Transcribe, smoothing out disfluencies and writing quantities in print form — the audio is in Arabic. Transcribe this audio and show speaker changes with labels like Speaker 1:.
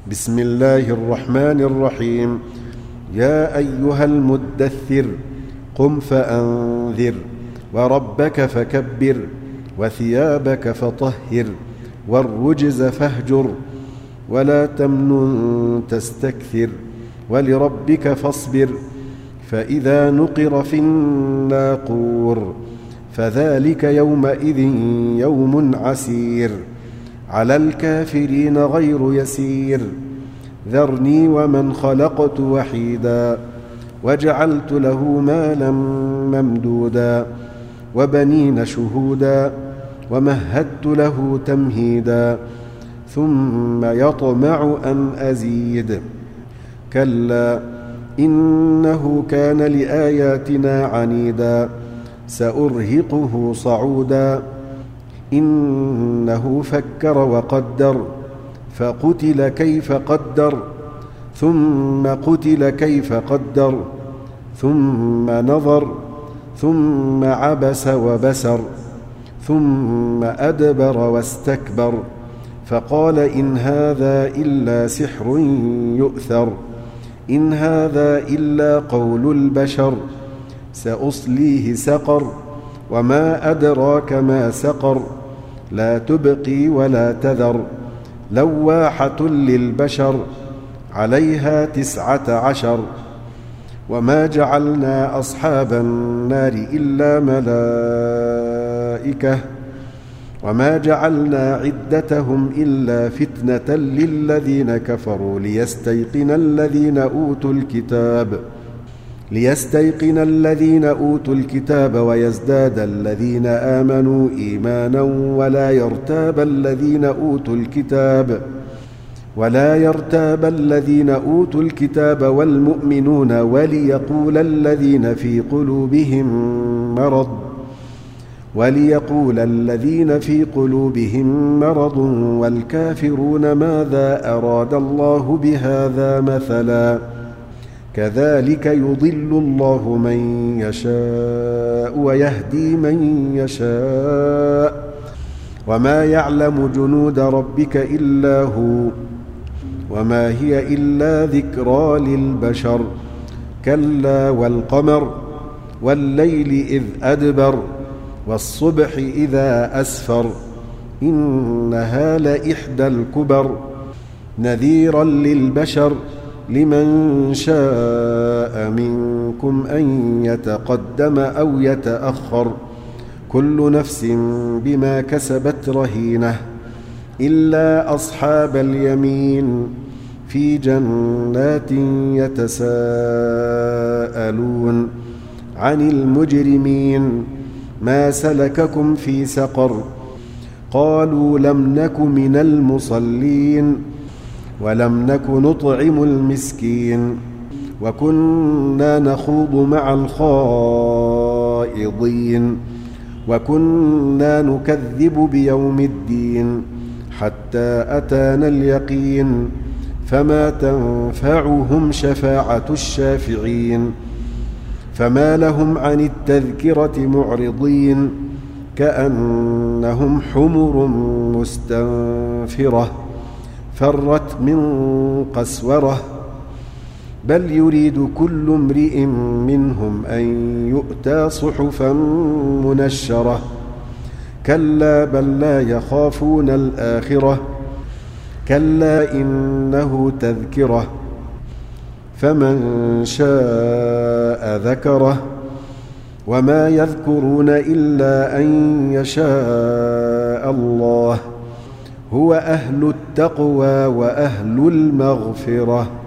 Speaker 1: بسم الله الرحمن الرحيم. يا أيها المدثر قم فأنذر وربك فكبر وثيابك فطهر والرجز فاهجر ولا تمنن تستكثر ولربك فاصبر فإذا نقر في الناقور فذلك يومئذ يوم عسير على الكافرين غير يسير ذرني ومن خلقت وحيدا وجعلت له مالا ممدودا وبنين شهودا ومهدت له تمهيدا ثم يطمع أن أزيد كلا إنه كان لآياتنا عنيدا سأرهقه صعودا إنه فكر وقدر فقتل كيف قدر ثم قتل كيف قدر ثم نظر ثم عبس وبسر ثم أدبر واستكبر فقال إن هذا إلا سحر يؤثر إن هذا إلا قول البشر سأصليه سقر وما أدراك ما سقر لا تبقي ولا تذر لواحة للبشر عليها 19 وما جعلنا أصحاب النار إلا ملائكة وما جعلنا عدتهم إلا فتنة للذين كفروا ليستيقن الذين أوتوا الكتاب ويزداد الذين آمنوا إيمانا ولا يرتاب الذين أوتوا الكتاب والمؤمنون وليقول الذين في قلوبهم مرض والكافرون ماذا أراد الله بهذا مثلا كذلك يضل الله من يشاء ويهدي من يشاء وما يعلم جنود ربك إلا هو وما هي إلا ذكرى للبشر كلا والقمر والليل إذ أدبر والصبح إذا أسفر إنها لإحدى الكبر نذيرا للبشر لمن شاء منكم أن يتقدم أو يتأخر كل نفس بما كسبت رهينة إلا أصحاب اليمين في جنات يتساءلون عن المجرمين ما سلككم في سقر قالوا لم نك من المصلين ولم نك نطعم المسكين وكنا نخوض مع الخائضين وكنا نكذب بيوم الدين حتى أتانا اليقين فما تنفعهم شفاعة الشافعين فما لهم عن التذكرة معرضين كأنهم حمر مستنفرة فرت من قسورة بل يريد كل امرئ منهم أن يؤتى صحفا منشرة كلا بل لا يخافون الآخرة كلا إنه تذكرة فمن شاء ذكره وما يذكرون إلا أن يشاء الله هو أهل التقوى وأهل المغفرة